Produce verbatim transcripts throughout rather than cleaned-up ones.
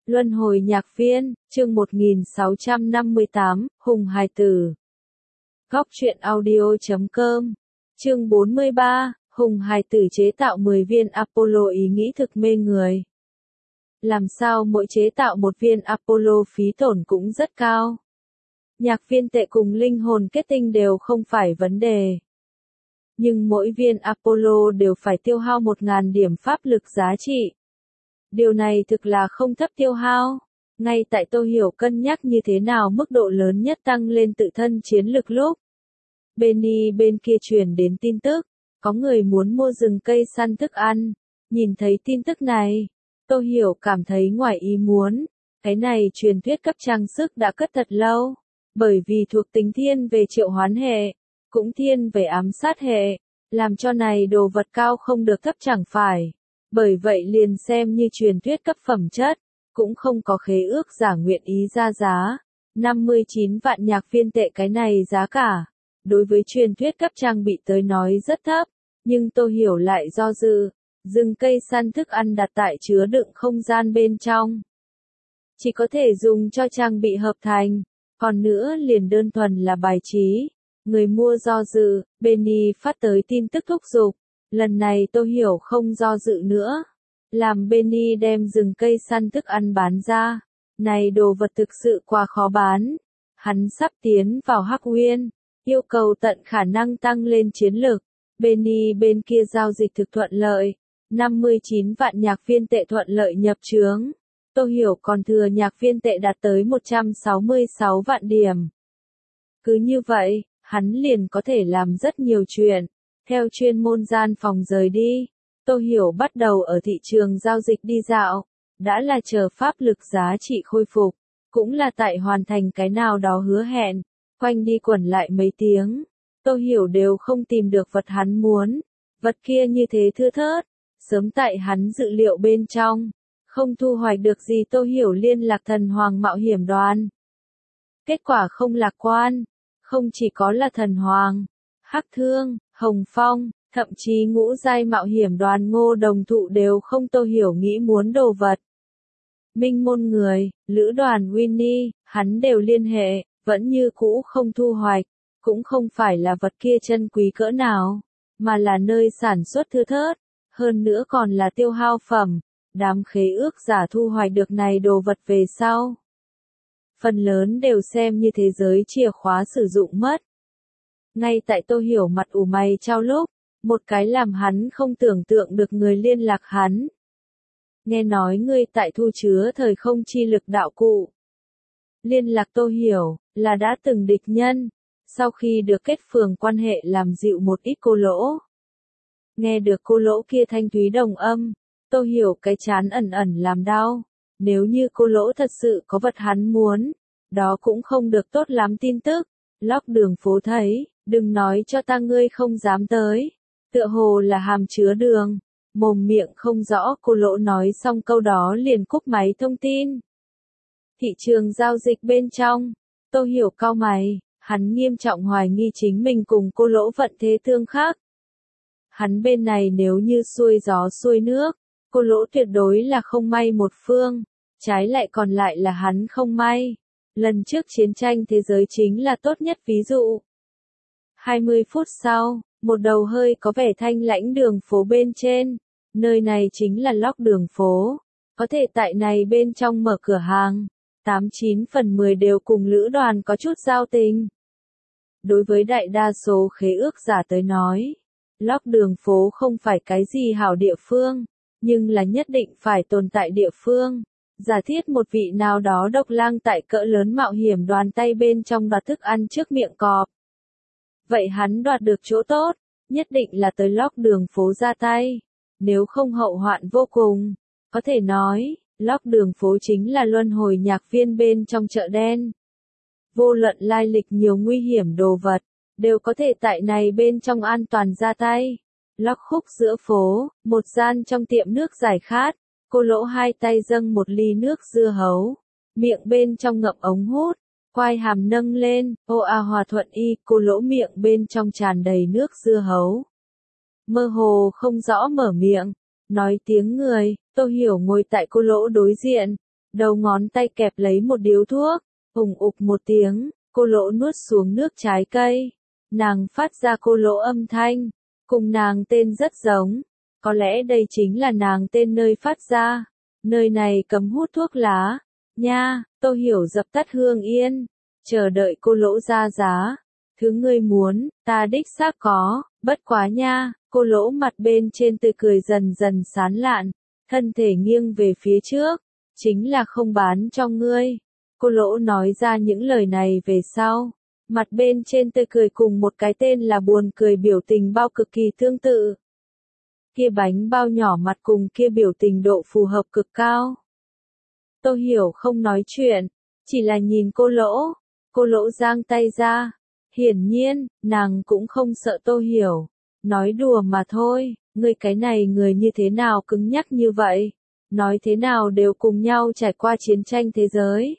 Luân hồi nhạc viên, chương một nghìn sáu trăm năm mươi tám, Hùng Hài Tử. Góc truyện audio chấm com. Chương bốn mươi ba, Hùng Hài Tử chế tạo mười viên Apollo ý nghĩ thực mê người. Làm sao mỗi chế tạo một viên Apollo phí tổn cũng rất cao. Nhạc viên tệ cùng linh hồn kết tinh đều không phải vấn đề. Nhưng mỗi viên Apollo đều phải tiêu hao một nghìn điểm pháp lực giá trị. Điều này thực là không thấp tiêu hao. Ngay tại tôi hiểu cân nhắc như thế nào mức độ lớn nhất tăng lên tự thân chiến lực lúc. Benny bên kia truyền đến tin tức, có người muốn mua rừng cây săn thức ăn. Nhìn thấy tin tức này, tôi hiểu cảm thấy ngoài ý muốn. Cái này truyền thuyết cấp trang sức đã cất thật lâu, bởi vì thuộc tính thiên về triệu hoán hệ, cũng thiên về ám sát hệ, làm cho này đồ vật cao không được thấp chẳng phải. Bởi vậy liền xem như truyền thuyết cấp phẩm chất, cũng không có khế ước giả nguyện ý ra giá. năm mươi chín vạn nhạc viên tệ cái này giá cả, đối với truyền thuyết cấp trang bị tới nói rất thấp, nhưng tôi hiểu lại do dự, rừng cây săn thức ăn đặt tại chứa đựng không gian bên trong. Chỉ có thể dùng cho trang bị hợp thành, còn nữa liền đơn thuần là bài trí. Người mua do dự, Benny phát tới tin tức thúc giục. Lần này tôi hiểu không do dự nữa. Làm Benny đem rừng cây săn thức ăn bán ra. Này đồ vật thực sự quá khó bán. Hắn sắp tiến vào Hắc Uyên, yêu cầu tận khả năng tăng lên chiến lực. Benny bên kia giao dịch thực thuận lợi. năm mươi chín vạn nhạc viên tệ thuận lợi nhập trướng. Tôi hiểu còn thừa nhạc viên tệ đạt tới một trăm sáu mươi sáu vạn điểm. Cứ như vậy, hắn liền có thể làm rất nhiều chuyện. Theo chuyên môn gian phòng rời đi, tôi hiểu bắt đầu ở thị trường giao dịch đi dạo, đã là chờ pháp lực giá trị khôi phục, cũng là tại hoàn thành cái nào đó hứa hẹn, quanh đi quẩn lại mấy tiếng, tôi hiểu đều không tìm được vật hắn muốn, vật kia như thế thưa thớt, sớm tại hắn dự liệu bên trong, không thu hoạch được gì tôi hiểu liên lạc thần hoàng mạo hiểm đoàn. Kết quả không lạc quan, không chỉ có là thần hoàng, Hắc Thương, Hồng Phong, thậm chí ngũ giai mạo hiểm đoàn Ngô Đồng Thụ đều không tôi hiểu nghĩ muốn đồ vật. Minh môn người, lữ đoàn Winnie, hắn đều liên hệ, vẫn như cũ không thu hoạch, cũng không phải là vật kia chân quý cỡ nào, mà là nơi sản xuất thưa thớt, hơn nữa còn là tiêu hao phẩm, đám khế ước giả thu hoạch được này đồ vật về sau. Phần lớn đều xem như thế giới chìa khóa sử dụng mất. Ngay tại tôi hiểu mặt ủ mày trao lúc, một cái làm hắn không tưởng tượng được người liên lạc hắn. Nghe nói ngươi tại thu chứa thời không chi lực đạo cụ. Liên lạc tôi hiểu, là đã từng địch nhân, sau khi được kết phường quan hệ làm dịu một ít cô lỗ. Nghe được cô lỗ kia thanh thúy đồng âm, tôi hiểu cái chán ẩn ẩn làm đau. Nếu như cô lỗ thật sự có vật hắn muốn, đó cũng không được tốt lắm tin tức. Lóc đường phố thấy, đừng nói cho ta ngươi không dám tới. Tựa hồ là hàm chứa đường, mồm miệng không rõ cô lỗ nói xong câu đó liền cúp máy thông tin. Thị trường giao dịch bên trong, tôi hiểu cau mày, hắn nghiêm trọng hoài nghi chính mình cùng cô lỗ vận thế tương khác. Hắn bên này nếu như xuôi gió xuôi nước, cô lỗ tuyệt đối là không may một phương, trái lại còn lại là hắn không may. Lần trước chiến tranh thế giới chính là tốt nhất ví dụ. hai mươi phút sau, một đầu hơi có vẻ thanh lãnh đường phố bên trên, nơi này chính là Lóc đường phố, có thể tại này bên trong mở cửa hàng, tám chín phần mười đều cùng lữ đoàn có chút giao tình. Đối với đại đa số khế ước giả tới nói, Lóc đường phố không phải cái gì hảo địa phương, nhưng là nhất định phải tồn tại địa phương. Giả thiết một vị nào đó độc lang tại cỡ lớn mạo hiểm đoàn tay bên trong đoạt thức ăn trước miệng cọp. Vậy hắn đoạt được chỗ tốt, nhất định là tới Lóc đường phố ra tay. Nếu không hậu hoạn vô cùng, có thể nói, Lóc đường phố chính là luân hồi nhạc viên bên trong chợ đen. Vô luận lai lịch nhiều nguy hiểm đồ vật, đều có thể tại này bên trong an toàn ra tay. Lóc khúc giữa phố, một gian trong tiệm nước giải khát. Cô lỗ hai tay dâng một ly nước dưa hấu, miệng bên trong ngậm ống hút, quai hàm nâng lên, ô a hòa thuận y, cô lỗ miệng bên trong tràn đầy nước dưa hấu. Mơ hồ không rõ mở miệng, nói tiếng người, tôi hiểu ngồi tại cô lỗ đối diện, đầu ngón tay kẹp lấy một điếu thuốc, ùng ục một tiếng, cô lỗ nuốt xuống nước trái cây. Nàng phát ra cô lỗ âm thanh, cùng nàng tên rất giống. Có lẽ đây chính là nàng tên nơi phát ra. Nơi này cấm hút thuốc lá. Nha, Tô Hiểu dập tắt hương yên, chờ đợi cô lỗ ra giá. Thứ ngươi muốn, ta đích xác có, bất quá nha, cô lỗ mặt bên trên tươi cười dần dần sán lạn, thân thể nghiêng về phía trước, chính là không bán cho ngươi. Cô lỗ nói ra những lời này về sau, mặt bên trên tươi cười cùng một cái tên là buồn cười biểu tình bao cực kỳ tương tự. Kia bánh bao nhỏ mặt cùng kia biểu tình độ phù hợp cực cao. Tô Hiểu không nói chuyện, chỉ là nhìn cô lỗ, cô lỗ giang tay ra. Hiển nhiên, nàng cũng không sợ Tô Hiểu. Nói đùa mà thôi, ngươi cái này người như thế nào cứng nhắc như vậy? Nói thế nào đều cùng nhau trải qua chiến tranh thế giới.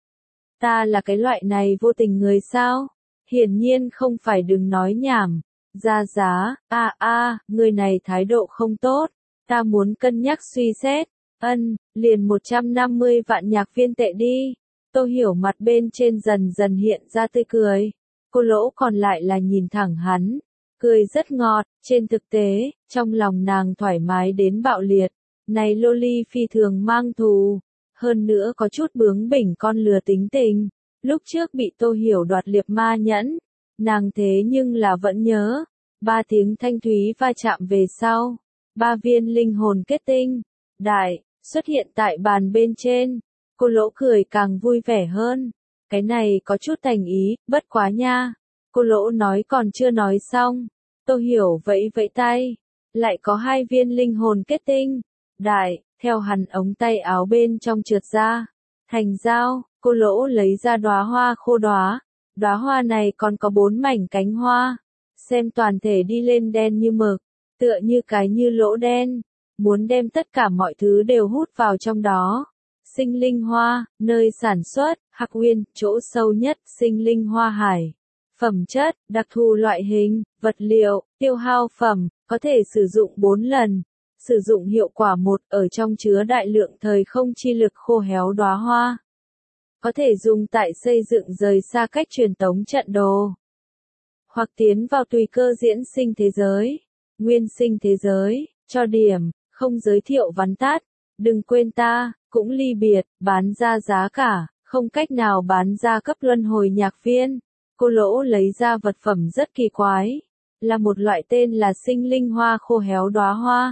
Ta là cái loại này vô tình người sao? Hiển nhiên không phải, đừng nói nhảm. Ra giá, a a, người này thái độ không tốt. Ta muốn cân nhắc suy xét. Ân, liền một trăm năm mươi vạn nhạc viên tệ đi. Tô Hiểu mặt bên trên dần dần hiện ra tươi cười. Cô lỗ còn lại là nhìn thẳng hắn, cười rất ngọt, trên thực tế, trong lòng nàng thoải mái đến bạo liệt. Này loli phi thường mang thù, hơn nữa có chút bướng bỉnh con lừa tính tình. Lúc trước bị Tô Hiểu đoạt liệp ma nhẫn, nàng thế nhưng là vẫn nhớ. Ba tiếng thanh thúy va chạm về sau, ba viên linh hồn kết tinh, đại, xuất hiện tại bàn bên trên. Cô lỗ cười càng vui vẻ hơn. Cái này có chút thành ý, bất quá nha. Cô lỗ nói còn chưa nói xong. Tô Hiểu vẫy vẫy tay. Lại có hai viên linh hồn kết tinh. Đại, theo hắn ống tay áo bên trong trượt ra. Thành dao, cô lỗ lấy ra đóa hoa khô đóa. Đóa hoa này còn có bốn mảnh cánh hoa. Xem toàn thể đi lên đen như mực. Tựa như cái như lỗ đen. Muốn đem tất cả mọi thứ đều hút vào trong đó. Sinh linh hoa, nơi sản xuất, Hắc Uyên, chỗ sâu nhất, sinh linh hoa hải. Phẩm chất, đặc thù loại hình, vật liệu, tiêu hao phẩm, có thể sử dụng bốn lần. Sử dụng hiệu quả một, ở trong chứa đại lượng thời không chi lực khô héo đóa hoa. Có thể dùng tại xây dựng rời xa cách truyền tống trận đồ. Hoặc tiến vào tùy cơ diễn sinh thế giới, nguyên sinh thế giới, cho điểm, không giới thiệu vắn tắt. Đừng quên ta, cũng ly biệt, bán ra giá cả, không cách nào bán ra cấp luân hồi nhạc viên. Cô lỗ lấy ra vật phẩm rất kỳ quái, là một loại tên là sinh linh hoa khô héo đóa hoa.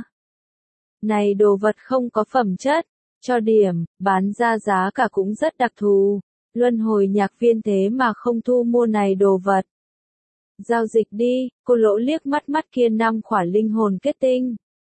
Này đồ vật không có phẩm chất, cho điểm, bán ra giá cả cũng rất đặc thù. Luân hồi nhạc viên thế mà không thu mua này đồ vật. Giao dịch đi, cô lỗ liếc mắt mắt kia năm khỏa linh hồn kết tinh.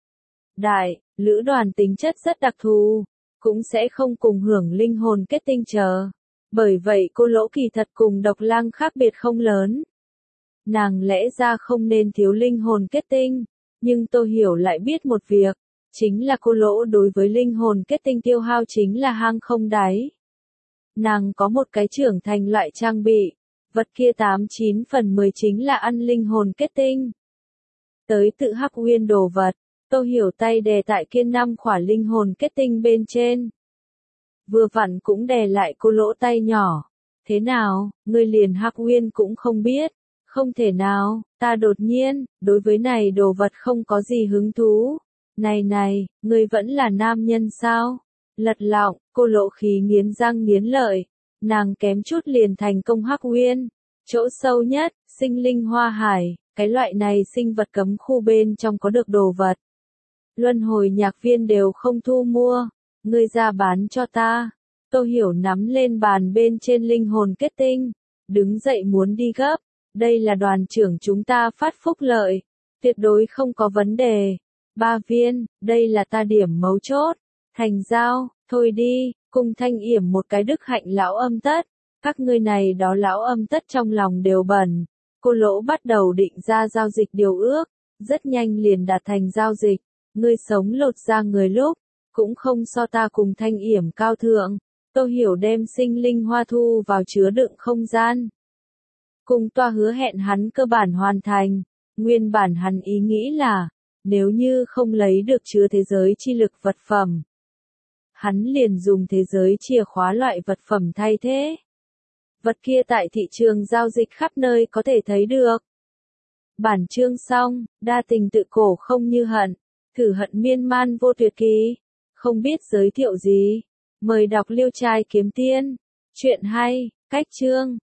Đại, lữ đoàn tính chất rất đặc thù, cũng sẽ không cùng hưởng linh hồn kết tinh chờ. Bởi vậy cô lỗ kỳ thật cùng độc lang khác biệt không lớn. Nàng lẽ ra không nên thiếu linh hồn kết tinh, nhưng Tô Hiểu lại biết một việc, chính là cô lỗ đối với linh hồn kết tinh tiêu hao chính là hang không đáy. Nàng có một cái trưởng thành loại trang bị, vật kia tám chín phần mười chính là ăn linh hồn kết tinh. Tới tự Hắc Uyên đồ vật, Tô Hiểu tay đè tại kia năm khỏa linh hồn kết tinh bên trên. Vừa vặn cũng đè lại cô lỗ tay nhỏ. Thế nào, ngươi liền Hắc Uyên cũng không biết. Không thể nào, ta đột nhiên, đối với này đồ vật không có gì hứng thú. Này này, ngươi vẫn là nam nhân sao? Lật lọng, cô lỗ khí nghiến răng nghiến lợi. Nàng kém chút liền thành công Hắc Uyên. Chỗ sâu nhất, sinh linh hoa hải, cái loại này sinh vật cấm khu bên trong có được đồ vật. Luân hồi nhạc viên đều không thu mua, ngươi ra bán cho ta. Tô Hiểu nắm lên bàn bên trên linh hồn kết tinh, đứng dậy muốn đi gấp. Đây là đoàn trưởng chúng ta phát phúc lợi, tuyệt đối không có vấn đề. Ba viên, đây là ta điểm mấu chốt. Thành giao, thôi đi, cùng Thanh Yểm một cái đức hạnh lão âm tất. Các ngươi này đó lão âm tất trong lòng đều bẩn. Cô lỗ bắt đầu định ra giao dịch điều ước, rất nhanh liền đạt thành giao dịch. Ngươi sống lột ra người lúc, cũng không so ta cùng Thanh Yểm cao thượng. Tô Hiểu đem sinh linh hoa thu vào chứa đựng không gian. Cùng toa hứa hẹn hắn cơ bản hoàn thành. Nguyên bản hắn ý nghĩ là, nếu như không lấy được chứa thế giới chi lực vật phẩm, hắn liền dùng thế giới chìa khóa loại vật phẩm thay thế. Vật kia tại thị trường giao dịch khắp nơi có thể thấy được. Bản chương xong, đa tình tự cổ không như hận, thử hận miên man vô tuyệt kỳ. Không biết giới thiệu gì, mời đọc Liêu Trai Kiếm Tiên. Chuyện hay, cách chương.